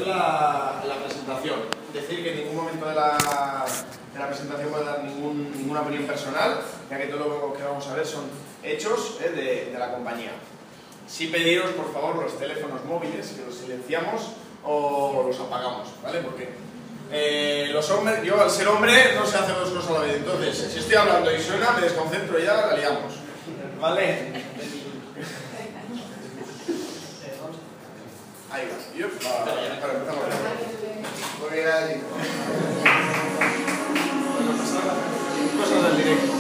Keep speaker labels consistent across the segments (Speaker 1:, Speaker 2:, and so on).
Speaker 1: hacer la presentación. Decir que en ningún momento de la presentación voy a dar ninguna opinión personal, ya que todo lo que vamos a ver son hechos de la compañía. Sí pediros, por favor, los teléfonos móviles, que los silenciamos o los apagamos, ¿vale? Porque los hombres, yo al ser hombre no sé hacer dos cosas a la vez, entonces si estoy hablando y suena, me desconcentro y ya la liamos, ¿vale? Ahí va. Yup. Para empezamos. Muy bien. Cosas del directo.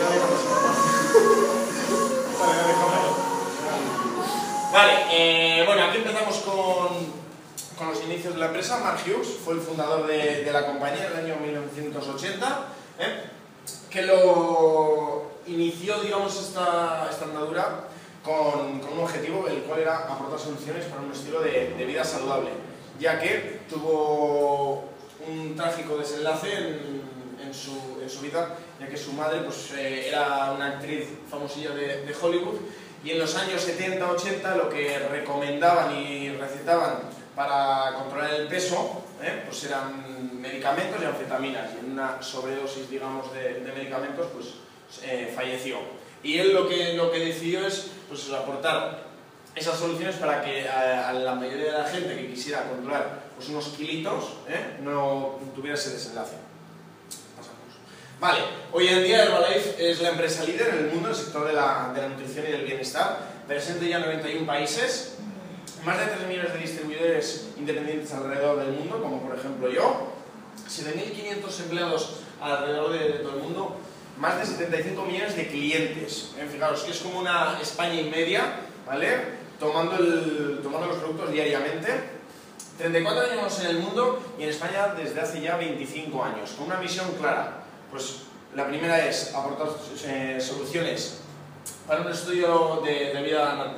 Speaker 1: Vale, bueno, aquí empezamos con los inicios de la empresa. Mark Hughes fue el fundador de la compañía en el año 1980, que lo inició, digamos, esta andadura con un objetivo, el cual era aportar soluciones para un estilo de vida saludable, ya que tuvo un trágico desenlace en su vida, ya que su madre pues, era una actriz famosilla de Hollywood, y en los años 70-80 lo que recomendaban y recetaban para controlar el peso pues eran medicamentos y anfetaminas, y en una sobredosis, digamos, de medicamentos pues falleció. Y él lo que decidió es pues, aportar esas soluciones para que a la mayoría de la gente que quisiera controlar pues, unos kilitos no tuviera ese desenlace. Pasamos. Vale, hoy en día Herbalife es la empresa líder en el mundo del sector de la nutrición y del bienestar, presente ya en 91 países, más de 3 millones de distribuidores independientes alrededor del mundo, como por ejemplo yo, 7.500 empleados alrededor de todo el mundo, más de 75 millones de clientes. Fijaros que es como una España y media, ¿vale? Tomando los productos diariamente. 34 años en el mundo y en España desde hace ya 25 años, con una misión clara. Pues la primera es aportar soluciones para un estudio de vida...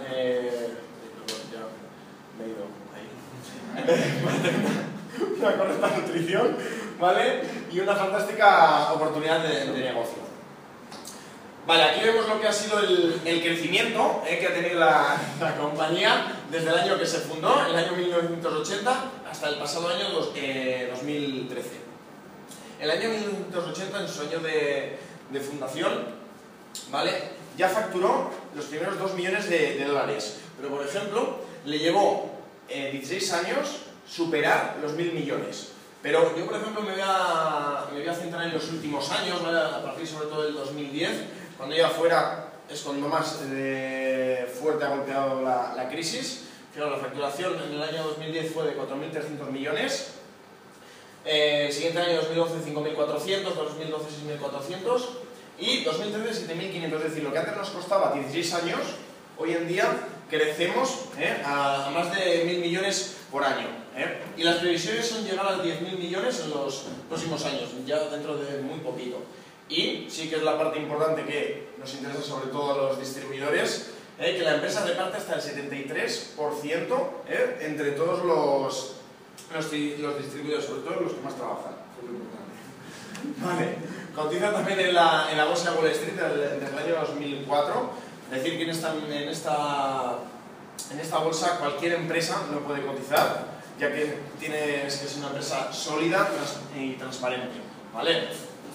Speaker 1: ya me he ido ahí. Una correcta nutrición, ¿vale? Y una fantástica oportunidad de negocio. Vale, aquí vemos lo que ha sido el crecimiento que ha tenido la compañía desde el año que se fundó, el año 1980, hasta el pasado año 2013. El año 1980, en su año de fundación, ¿vale? Ya facturó los primeros 2 millones de dólares, pero por ejemplo, le llevó 16 años superar los 1.000 millones. Pero yo, por ejemplo, me voy a centrar en los últimos años, ¿vale? A partir sobre todo del 2010, cuando ya fuera es cuando más fuerte ha golpeado la crisis. Fijaros, la facturación en el año 2010 fue de 4.300 millones, siguiente año 2011 5.400, 2012 6.400 y 2013 7.500, es decir, lo que antes nos costaba 16 años, hoy en día crecemos a más de 1.000 millones por año. Y las previsiones son llegar a 10.000 millones en los próximos años, ya dentro de muy poquito. Y sí que es la parte importante que nos interesa sobre todo a los distribuidores, que la empresa reparte hasta el 73% entre todos los distribuidores, sobre todo los que más trabajan. Vale. Cotiza también en la bolsa de Wall Street desde el año 2004, es decir, que en esta bolsa cualquier empresa no puede cotizar, ya que es una empresa sólida y transparente, ¿vale?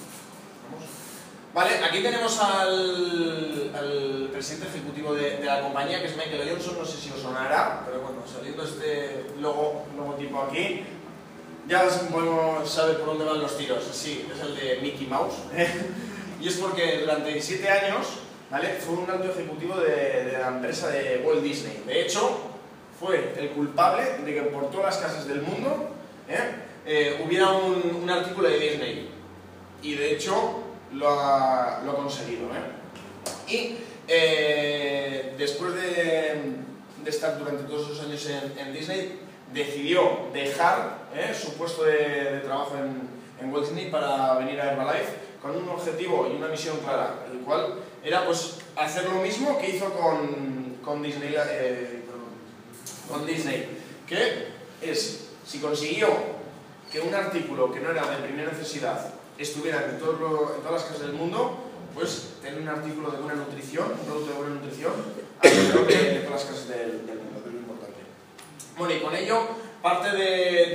Speaker 1: Vale, aquí tenemos al presidente ejecutivo de la compañía, que es Michael Johnson, no sé si os sonará, pero bueno, saliendo este logotipo aquí, ya podemos saber por dónde van los tiros. Sí, es el de Mickey Mouse, y es porque durante 7 años, ¿vale? Fue un alto ejecutivo de la empresa de Walt Disney. De hecho, fue el culpable de que por todas las casas del mundo hubiera un artículo de Disney. Y de hecho lo ha conseguido. Y después de estar durante todos esos años en Disney, decidió dejar su puesto de trabajo en Walt Disney para venir a Herbalife con un objetivo y una misión clara, el cual era pues hacer lo mismo que hizo con Disney, que es, si consiguió que un artículo que no era de primera necesidad estuviera en todas las casas del mundo, pues tener un artículo de buena nutrición, un producto de buena nutrición, alrededor de todas las casas del mundo, que es lo importante. Bueno, y con ello, parte de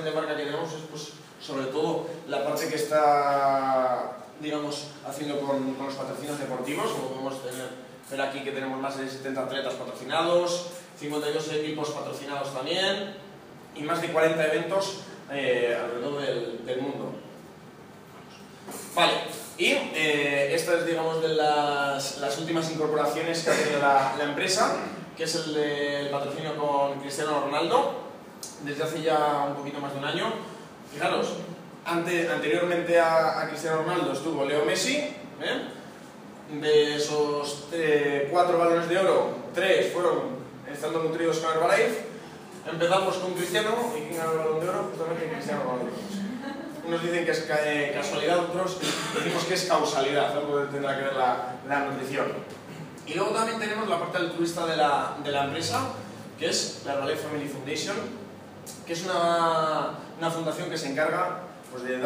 Speaker 1: imagen de marca que tenemos es pues, sobre todo la parte que está, digamos, haciendo con los patrocinios deportivos, como podemos ver aquí que tenemos más de 70 atletas patrocinados, 52 equipos patrocinados también y más de 40 eventos alrededor del mundo. Vale, y esta es, digamos, de las últimas incorporaciones que ha tenido la empresa, que es el del patrocinio con Cristiano Ronaldo, desde hace ya un poquito más de un año. Fijaros, anteriormente a Cristiano Ronaldo estuvo Leo Messi, de esos 4 balones de oro, 3 fueron estando nutridos con Herbalife. Empezamos con Cristiano, y ¿quién ganó el balón de oro? Justamente Cristiano Ronaldo. Unos dicen que es casualidad, otros decimos que es causalidad, algo tendrá que ver la nutrición. Y luego también tenemos la parte altruista de la empresa, que es la Herbalife Family Foundation, que es una fundación que se encarga pues, de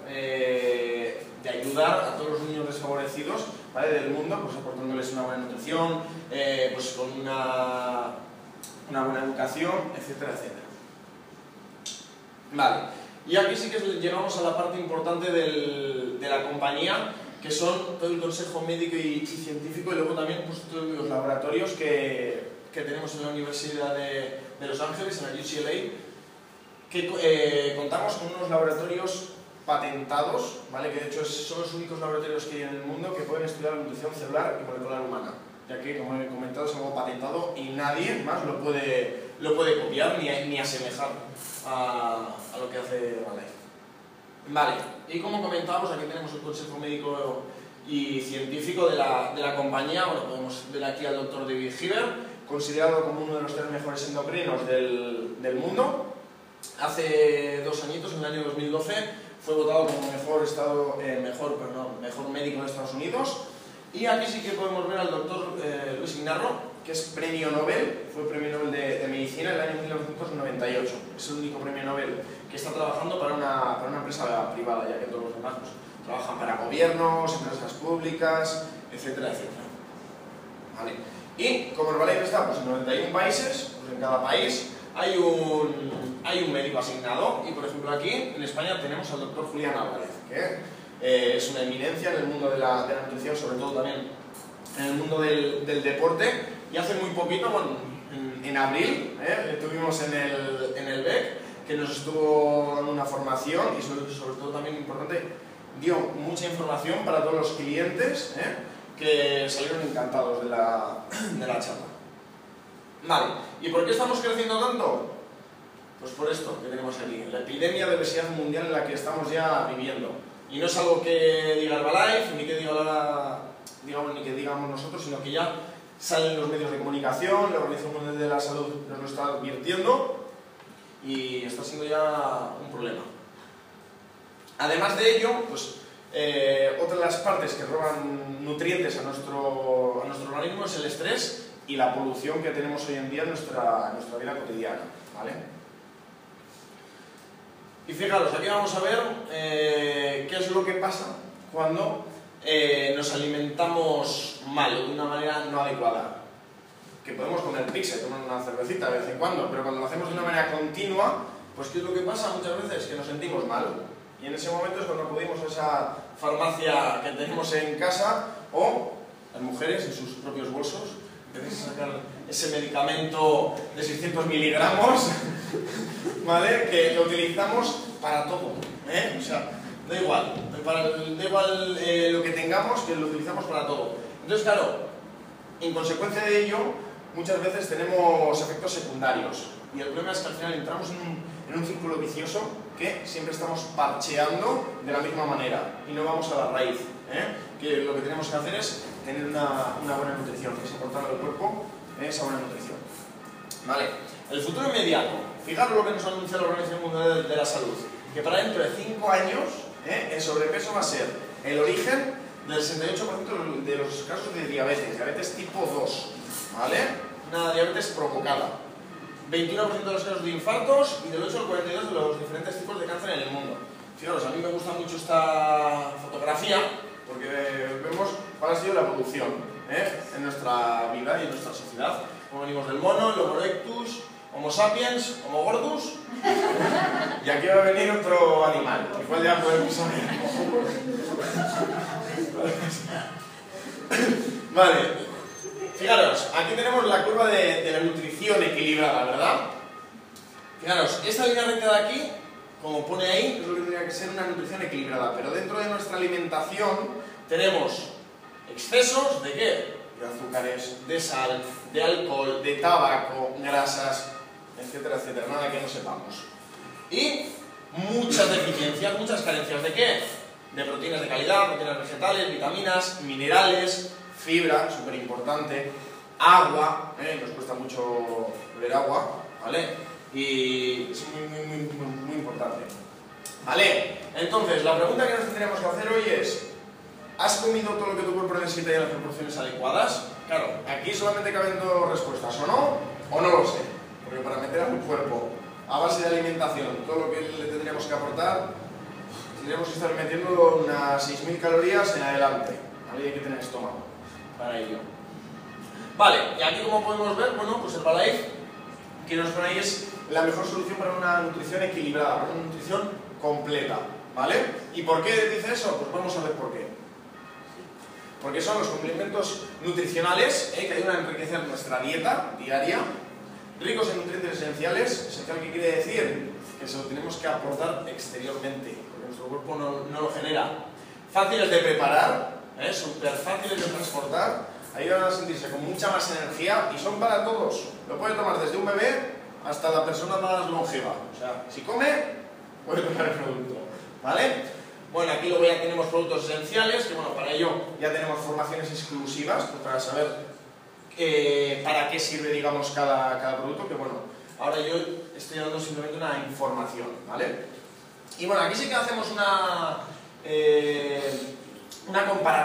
Speaker 1: ayudar a todos los niños desfavorecidos, ¿vale? Del mundo, pues aportándoles una buena nutrición, pues con una buena educación, etcétera, etcétera. Vale. Y aquí sí que llegamos a la parte importante de la compañía, que son todo el consejo médico y científico, y luego también pues, todos los laboratorios que tenemos en la Universidad de Los Ángeles, en la UCLA, que contamos con unos laboratorios patentados, ¿vale? Que de hecho son los únicos laboratorios que hay en el mundo que pueden estudiar la nutrición celular y molecular humana, ya que, como he comentado, es algo patentado y nadie más lo puede copiar ni asemejar a lo que hace Herbalife. Vale, y como comentábamos, aquí tenemos el consejo médico y científico de la compañía. Bueno, podemos ver aquí al Dr. David Heber, considerado como uno de los 3 mejores endocrinos del mundo. Hace 2 añitos, en el año 2012, fue votado como mejor médico de Estados Unidos. Y aquí sí que podemos ver al Dr. Luis Ignarro, que es premio Nobel, fue premio Nobel de Medicina en el año 1998. Es el único premio Nobel que está trabajando para una empresa privada, ya que todos los demás pues, trabajan para gobiernos, empresas públicas, etcétera, etcétera. ¿Vale? Y como Herbalife está pues, en 91 países, pues en cada país hay un médico asignado, y por ejemplo aquí en España tenemos al Dr. Julián Álvarez, que es una eminencia en el mundo de la nutrición, sobre todo también en el mundo del deporte, y hace muy poquito, bueno, en abril, estuvimos en el BEC, que nos estuvo dando una formación y sobre todo también importante, dio mucha información para todos los clientes que salieron encantados de la charla. Vale, ¿y por qué estamos creciendo tanto? Pues por esto que tenemos aquí, la epidemia de obesidad mundial en la que estamos ya viviendo. Y no es algo que diga Herbalife, ni que digamos nosotros, sino que ya salen los medios de comunicación, la Organización Mundial de la Salud nos lo está advirtiendo y está siendo ya un problema. Además de ello, pues, otra de las partes que roban nutrientes a nuestro organismo es el estrés y la polución que tenemos hoy en día en nuestra vida cotidiana, ¿vale? Y fijaros, aquí vamos a ver qué es lo que pasa cuando nos alimentamos mal, de una manera no adecuada. Que podemos comer pizza y tomar una cervecita de vez en cuando, pero cuando lo hacemos de una manera continua, pues ¿qué es lo que pasa muchas veces? Que nos sentimos mal. Y en ese momento es cuando acudimos a esa farmacia que tenemos en casa, o las mujeres en sus propios bolsos, empiezan a sacar ese medicamento de 600 miligramos, ¿vale? Que lo utilizamos para todo, O sea, da igual lo que tengamos, que lo utilizamos para todo. Entonces, claro, en consecuencia de ello, muchas veces tenemos efectos secundarios. Y el problema es que al final entramos en un círculo vicioso que siempre estamos parcheando de la misma manera y no vamos a la raíz. Que lo que tenemos que hacer es tener una buena nutrición, que es aportar al cuerpo esa buena nutrición. Vale. El futuro inmediato. Fijaros lo que nos anuncia la Organización Mundial de la Salud, que para dentro de 5 años el sobrepeso va a ser el origen del 68% de los casos de diabetes tipo 2, ¿vale? Una diabetes provocada. 21% de los casos de infartos y del 8 al 42% de los diferentes tipos de cáncer en el mundo. Fijaros, a mí me gusta mucho esta fotografía porque vemos cuál ha sido la evolución en nuestra vida y en nuestra sociedad. Como venimos del mono, el Homo erectus, Homo sapiens, Homo gordus, Y aquí va a venir otro animal, el cual ya podemos saber. Vale, fijaros, aquí tenemos la curva de la nutrición equilibrada, ¿verdad? Fijaros, esta línea recta de aquí, como pone ahí, es lo que tendría que ser una nutrición equilibrada, pero dentro de nuestra alimentación tenemos excesos ¿de qué? De azúcares, de sal, de alcohol, de tabaco, grasas, etcétera, etcétera, nada que no sepamos. Y muchas deficiencias, muchas carencias ¿de qué? De proteínas de calidad, proteínas vegetales, vitaminas, minerales, fibra, súper importante, agua, nos cuesta mucho beber agua, ¿vale? Y es muy importante. ¿Vale? Entonces, la pregunta que nos tendríamos que hacer hoy es: ¿has comido todo lo que tu cuerpo necesita y en las proporciones adecuadas? Claro, aquí solamente caben dos respuestas, o no lo sé. Porque para meter a tu cuerpo a base de alimentación todo lo que le tendríamos que aportar, tendríamos que estar metiendo unas 6.000 calorías en adelante. Ahí hay que tener estómago para ello. Vale, y aquí como podemos ver, bueno, pues Herbalife, que nos pone ahí, es la mejor solución para una nutrición equilibrada, para una nutrición completa, ¿vale? ¿Y por qué dice eso? Pues vamos a ver por qué. Porque son los complementos nutricionales que ayudan a enriquecer nuestra dieta diaria, ricos en nutrientes esenciales. ¿Esencial qué quiere decir? Que se lo tenemos que aportar exteriormente, porque nuestro cuerpo no lo genera. Fáciles de preparar, súper fáciles de transportar, ayudan a sentirse con mucha más energía y son para todos. Lo puede tomar desde un bebé hasta la persona más longeva. O sea, si come, puede tomar el producto, ¿vale? Bueno, aquí luego ya tenemos productos esenciales, que bueno, para ello ya tenemos formaciones exclusivas, pues para saber para qué sirve, digamos, cada producto, que bueno, ahora yo estoy dando simplemente una información, ¿vale? Y bueno, aquí sí que hacemos una comparación